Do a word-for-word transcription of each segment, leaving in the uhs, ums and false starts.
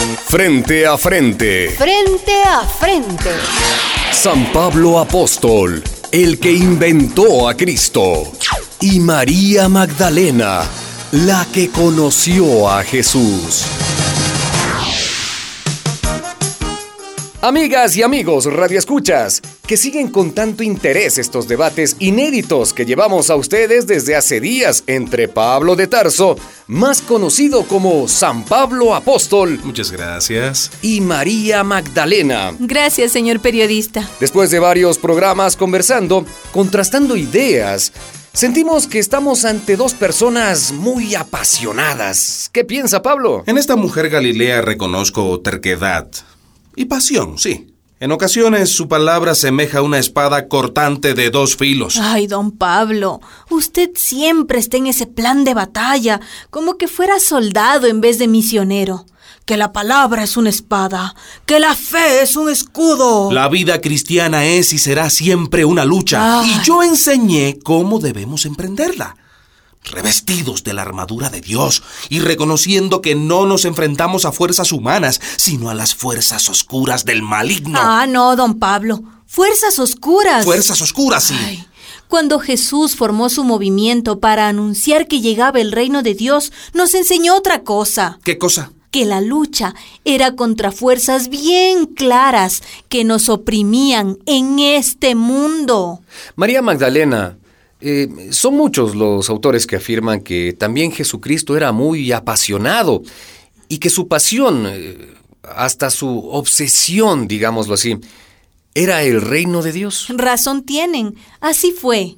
Frente a frente. Frente a frente. San Pablo Apóstol, el que inventó a Cristo. Y María Magdalena, la que conoció a Jesús. Amigas y amigos radioescuchas, que siguen con tanto interés estos debates inéditos que llevamos a ustedes desde hace días entre Pablo de Tarso, más conocido como San Pablo Apóstol. Muchas gracias. Y María Magdalena. Gracias, señor periodista. Después de varios programas conversando, contrastando ideas, sentimos que estamos ante dos personas muy apasionadas. ¿Qué piensa Pablo? En esta mujer Galilea reconozco terquedad y pasión, sí. En ocasiones su palabra semeja una espada cortante de dos filos. Ay, don Pablo, usted siempre está en ese plan de batalla, como que fuera soldado en vez de misionero. Que la palabra es una espada, que la fe es un escudo. La vida cristiana es y será siempre una lucha. Ay. Y yo enseñé cómo debemos emprenderla. Revestidos de la armadura de Dios y reconociendo que no nos enfrentamos a fuerzas humanas, sino a las fuerzas oscuras del maligno. Ah, no, don Pablo. Fuerzas oscuras. Fuerzas oscuras, sí. Ay. Cuando Jesús formó su movimiento para anunciar que llegaba el reino de Dios, nos enseñó otra cosa. ¿Qué cosa? Que la lucha era contra fuerzas bien claras que nos oprimían en este mundo. María Magdalena, eh, son muchos los autores que afirman que también Jesucristo era muy apasionado y que su pasión, eh, hasta su obsesión, digámoslo así, era el reino de Dios. Razón tienen, así fue.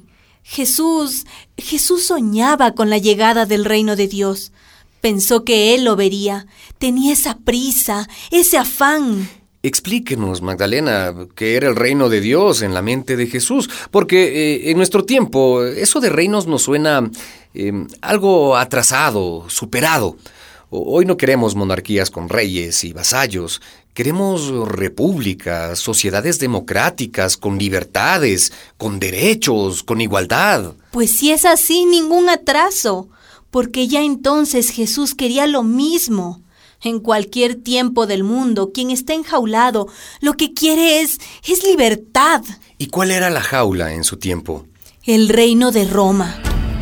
Jesús, Jesús soñaba con la llegada del reino de Dios. Pensó que él lo vería. Tenía esa prisa, ese afán. Explíquenos, Magdalena, qué era el reino de Dios en la mente de Jesús, porque eh, en nuestro tiempo eso de reinos nos suena eh, algo atrasado, superado. Hoy no queremos monarquías con reyes y vasallos. Queremos repúblicas, sociedades democráticas, con libertades, con derechos, con igualdad. Pues si es así, ningún atraso, porque ya entonces Jesús quería lo mismo. En cualquier tiempo del mundo, quien está enjaulado, lo que quiere es, es libertad. ¿Y cuál era la jaula en su tiempo? El reino de Roma.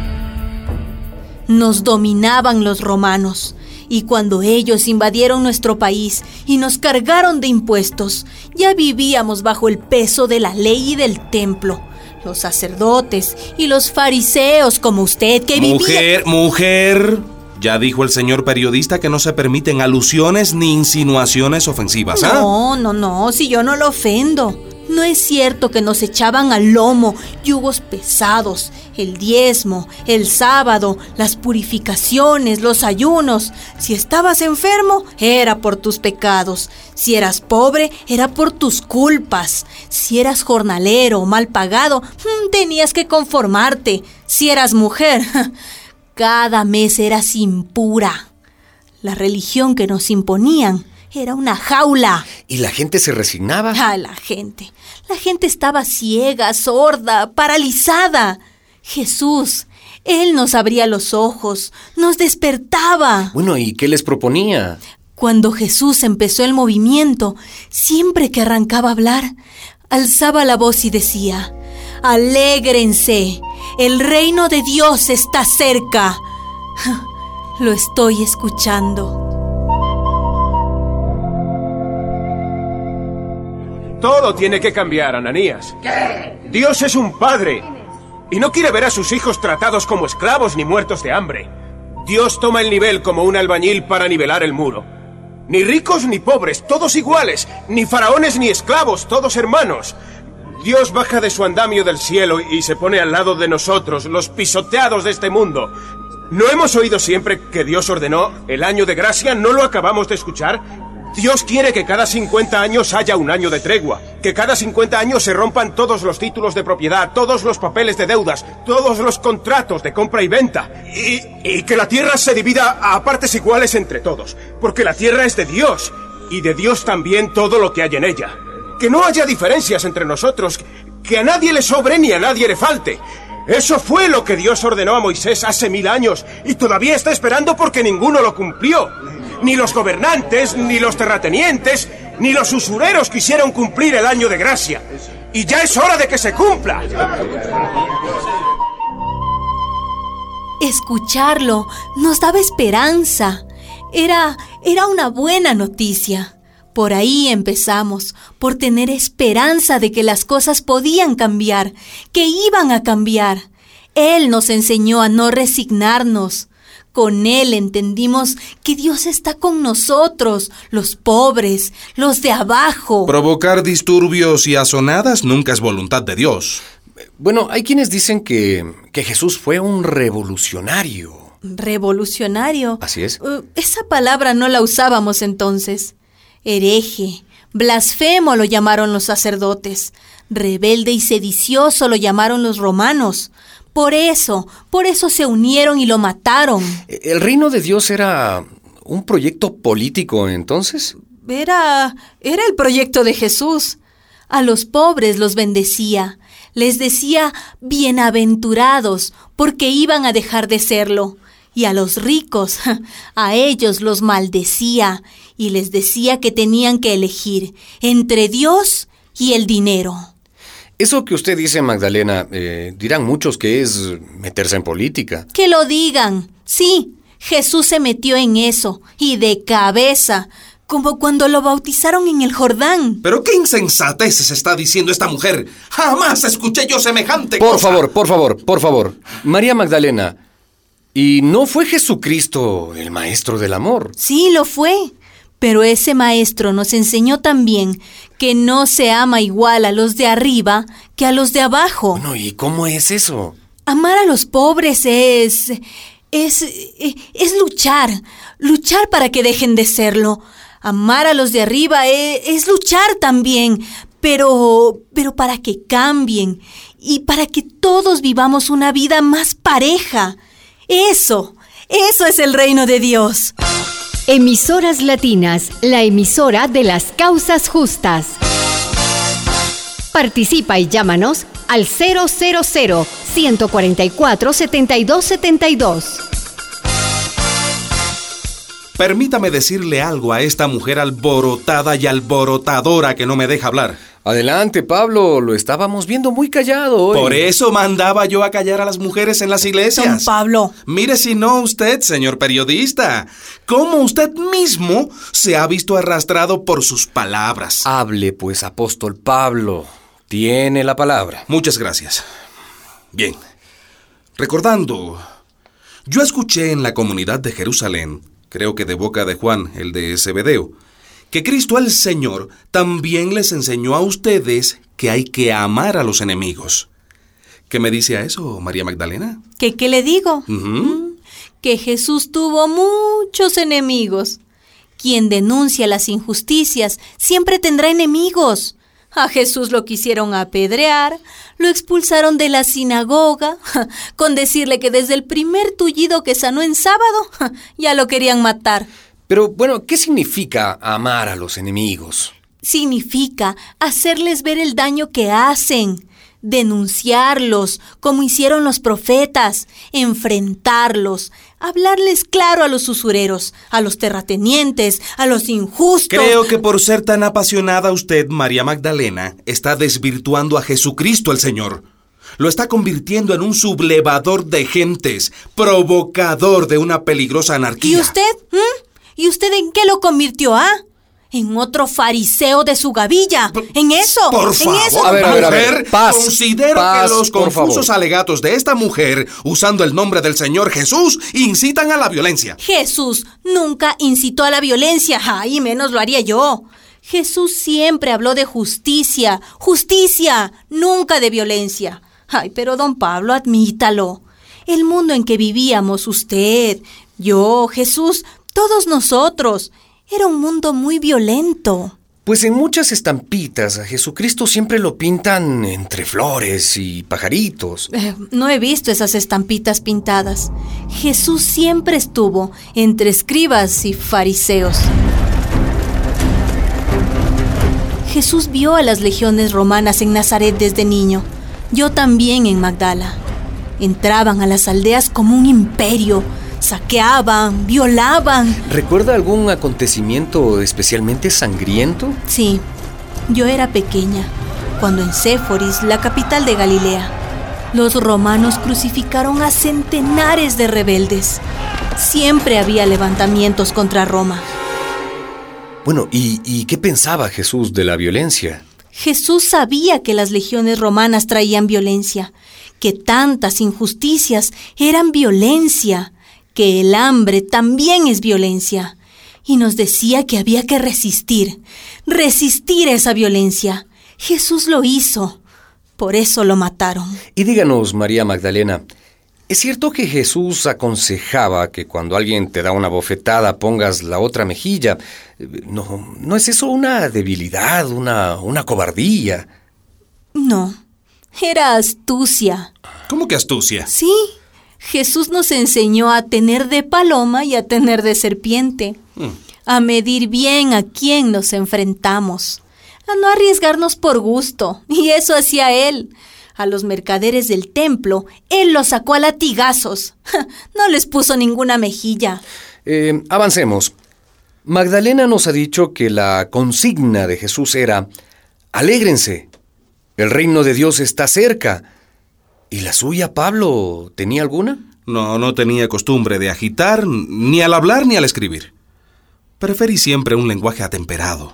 Nos dominaban los romanos. Y cuando ellos invadieron nuestro país y nos cargaron de impuestos, ya vivíamos bajo el peso de la ley y del templo. Los sacerdotes y los fariseos como usted que vivía... Mujer, mujer, ya dijo el señor periodista que no se permiten alusiones ni insinuaciones ofensivas, ¿ah? No, no, no, si yo no lo ofendo. No es cierto que nos echaban al lomo yugos pesados, el diezmo, el sábado, las purificaciones, los ayunos. Si estabas enfermo, era por tus pecados. Si eras pobre, era por tus culpas. Si eras jornalero o mal pagado, tenías que conformarte. Si eras mujer, cada mes eras impura. La religión que nos imponían era una jaula. ¿Y la gente se resignaba? Ah, la gente. La gente estaba ciega, sorda, paralizada. Jesús, Él nos abría los ojos, nos despertaba. Bueno, ¿y qué les proponía? Cuando Jesús empezó el movimiento, siempre que arrancaba a hablar, alzaba la voz y decía: «Alégrense, el reino de Dios está cerca». Lo estoy escuchando. Todo tiene que cambiar, Ananías. ¿Qué? Dios es un padre y no quiere ver a sus hijos tratados como esclavos ni muertos de hambre. Dios toma el nivel como un albañil para nivelar el muro. Ni ricos ni pobres, todos iguales. Ni faraones ni esclavos, todos hermanos. Dios baja de su andamio del cielo y se pone al lado de nosotros, los pisoteados de este mundo. ¿No hemos oído siempre que Dios ordenó el año de gracia? ¿No lo acabamos de escuchar? Dios quiere que cada cincuenta años haya un año de tregua, que cada cincuenta años se rompan todos los títulos de propiedad, todos los papeles de deudas, todos los contratos de compra y venta, y, y que la tierra se divida a partes iguales entre todos, porque la tierra es de Dios, y de Dios también todo lo que hay en ella. Que no haya diferencias entre nosotros, que a nadie le sobre ni a nadie le falte. Eso fue lo que Dios ordenó a Moisés hace mil años, y todavía está esperando porque ninguno lo cumplió. ni los gobernantes, ni los terratenientes, ni los usureros quisieron cumplir el año de gracia. Y ya es hora de que se cumpla. Escucharlo nos daba esperanza. Era, era una buena noticia. Por ahí empezamos, por tener esperanza de que las cosas podían cambiar, que iban a cambiar. Él nos enseñó a no resignarnos. Con Él entendimos que Dios está con nosotros, los pobres, los de abajo. Provocar disturbios y azonadas nunca es voluntad de Dios. Bueno, hay quienes dicen que, que Jesús fue un revolucionario. ¿Revolucionario? Así es. Uh, esa palabra no la usábamos entonces. Hereje, blasfemo lo llamaron los sacerdotes. Rebelde y sedicioso lo llamaron los romanos. Por eso, por eso se unieron y lo mataron. ¿El reino de Dios era un proyecto político entonces? Era, era el proyecto de Jesús. A los pobres los bendecía. Les decía bienaventurados porque iban a dejar de serlo. Y a los ricos, a ellos los maldecía y les decía que tenían que elegir entre Dios y el dinero. Eso que usted dice, Magdalena, eh, dirán muchos que es meterse en política. Que lo digan. Sí, Jesús se metió en eso, y de cabeza, como cuando lo bautizaron en el Jordán. ¿Pero qué insensateces está diciendo esta mujer? ¡Jamás escuché yo semejante cosa! Por favor, por favor, por favor. María Magdalena, ¿y no fue Jesucristo el maestro del amor? Sí, lo fue. Pero ese maestro nos enseñó también que no se ama igual a los de arriba que a los de abajo. Bueno, ¿y cómo es eso? Amar a los pobres es... es... es luchar. Luchar para que dejen de serlo. Amar a los de arriba es, es luchar también, pero... pero para que cambien y para que todos vivamos una vida más pareja. Eso, eso es el reino de Dios. Emisoras Latinas, la emisora de las causas justas. Participa y llámanos al cero cero cero, uno cuatro cuatro, siete dos siete dos. Permítame decirle algo a esta mujer alborotada y alborotadora que no me deja hablar. Adelante, Pablo, lo estábamos viendo muy callado hoy. Por eso mandaba yo a callar a las mujeres en las iglesias. Don Pablo. Mire si no usted, señor periodista, cómo usted mismo se ha visto arrastrado por sus palabras. Hable, pues, apóstol Pablo. Tiene la palabra. Muchas gracias. Bien. Recordando, yo escuché en la comunidad de Jerusalén, creo que de boca de Juan, el de Zebedeo, que Cristo el Señor también les enseñó a ustedes que hay que amar a los enemigos. ¿Qué me dice a eso, María Magdalena? ¿Qué, qué le digo? Uh-huh. Que Jesús tuvo muchos enemigos. Quien denuncia las injusticias siempre tendrá enemigos. A Jesús lo quisieron apedrear, lo expulsaron de la sinagoga, con decirle que desde el primer tullido que sanó en sábado, ya lo querían matar. Pero, bueno, ¿qué significa amar a los enemigos? Significa hacerles ver el daño que hacen, denunciarlos, como hicieron los profetas, enfrentarlos, hablarles claro a los usureros, a los terratenientes, a los injustos. Creo que por ser tan apasionada usted, María Magdalena, está desvirtuando a Jesucristo el Señor. Lo está convirtiendo en un sublevador de gentes, provocador de una peligrosa anarquía. ¿Y usted? ¿Mm? ¿Y usted en qué lo convirtió, ah? En otro fariseo de su gavilla. ¿En eso? Por favor, ¿En eso? A ver, a ver, a ver. Paz, Considero paz, que los por confusos favor. alegatos de esta mujer, usando el nombre del Señor Jesús, incitan a la violencia. Jesús nunca incitó a la violencia, ay, menos lo haría yo. Jesús siempre habló de justicia, justicia, nunca de violencia. Ay, pero don Pablo, admítalo. El mundo en que vivíamos, usted, yo, Jesús, todos nosotros, era un mundo muy violento. Pues en muchas estampitas a Jesucristo siempre lo pintan entre flores y pajaritos. Eh, no he visto esas estampitas pintadas. Jesús siempre estuvo entre escribas y fariseos. Jesús vio a las legiones romanas en Nazaret desde niño. Yo también en Magdala. Entraban a las aldeas como un imperio. saqueaban, violaban. ¿Recuerda algún acontecimiento especialmente sangriento? Sí, yo era pequeña, cuando en Séforis, la capital de Galilea, los romanos crucificaron a centenares de rebeldes. Siempre había levantamientos contra Roma. Bueno, ¿y, y qué pensaba Jesús de la violencia? Jesús sabía que las legiones romanas traían violencia, que tantas injusticias eran violencia, que el hambre también es violencia. Y nos decía que había que resistir, resistir esa violencia. Jesús lo hizo, por eso lo mataron. Y díganos, María Magdalena, ¿es cierto que Jesús aconsejaba que cuando alguien te da una bofetada pongas la otra mejilla? ¿No, no es eso una debilidad, una, una cobardía? No, era astucia. ¿Cómo que astucia? Sí, Jesús nos enseñó a tener de paloma y a tener de serpiente, mm. a medir bien a quién nos enfrentamos, a no arriesgarnos por gusto, y eso hacía él. A los mercaderes del templo, él los sacó a latigazos. No les puso ninguna mejilla. Eh, avancemos. Magdalena nos ha dicho que la consigna de Jesús era: alégrense, el reino de Dios está cerca. ¿Y la suya, Pablo, tenía alguna? No, no tenía costumbre de agitar, ni al hablar ni al escribir. Preferí siempre un lenguaje atemperado.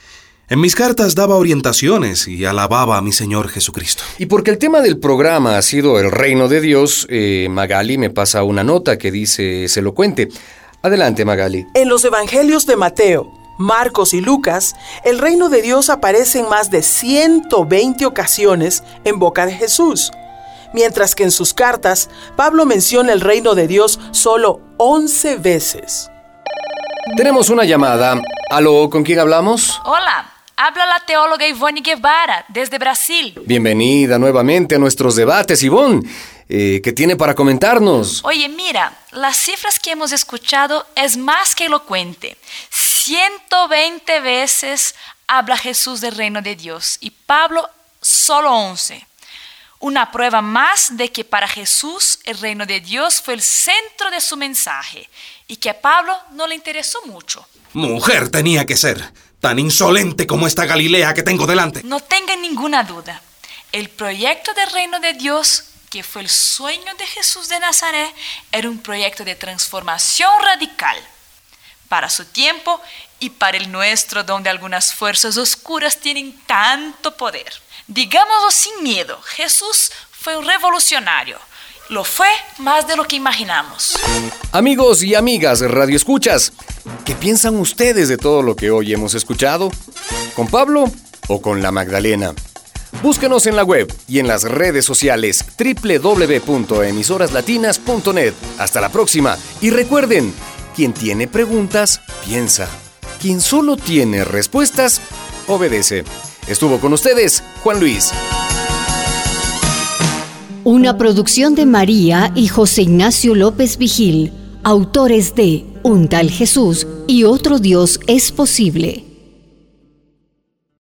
En mis cartas daba orientaciones y alababa a mi Señor Jesucristo. Y porque el tema del programa ha sido el reino de Dios, eh, Magali me pasa una nota que dice: se lo cuente. Adelante, Magali. En los evangelios de Mateo, Marcos y Lucas, el reino de Dios aparece en más de ciento veinte ocasiones en boca de Jesús, mientras que en sus cartas, Pablo menciona el reino de Dios solo once veces. Tenemos una llamada. ¿Aló? ¿Con quién hablamos? Hola. Habla la teóloga Ivonne Guevara, desde Brasil. Bienvenida nuevamente a nuestros debates, Ivonne. Eh, ¿Qué tiene para comentarnos? Oye, mira, las cifras que hemos escuchado es más que elocuente. ciento veinte veces habla Jesús del reino de Dios y Pablo solo once. Una prueba más de que para Jesús el reino de Dios fue el centro de su mensaje y que a Pablo no le interesó mucho. Mujer tenía que ser, tan insolente como esta Galilea que tengo delante. No tengan ninguna duda. El proyecto del reino de Dios, que fue el sueño de Jesús de Nazaret, era un proyecto de transformación radical. Para su tiempo y para el nuestro, donde algunas fuerzas oscuras tienen tanto poder. Digámoslo sin miedo, Jesús fue un revolucionario. Lo fue más de lo que imaginamos. Amigos y amigas radioescuchas, ¿qué piensan ustedes de todo lo que hoy hemos escuchado? ¿Con Pablo o con la Magdalena? Búsquenos en la web y en las redes sociales doble u doble u doble u punto emisoras latinas punto net. Hasta la próxima. Y recuerden, quien tiene preguntas, piensa. Quien solo tiene respuestas, obedece. Estuvo con ustedes Juan Luis. Una producción de María y José Ignacio López Vigil, autores de Un tal Jesús y otro Dios es posible.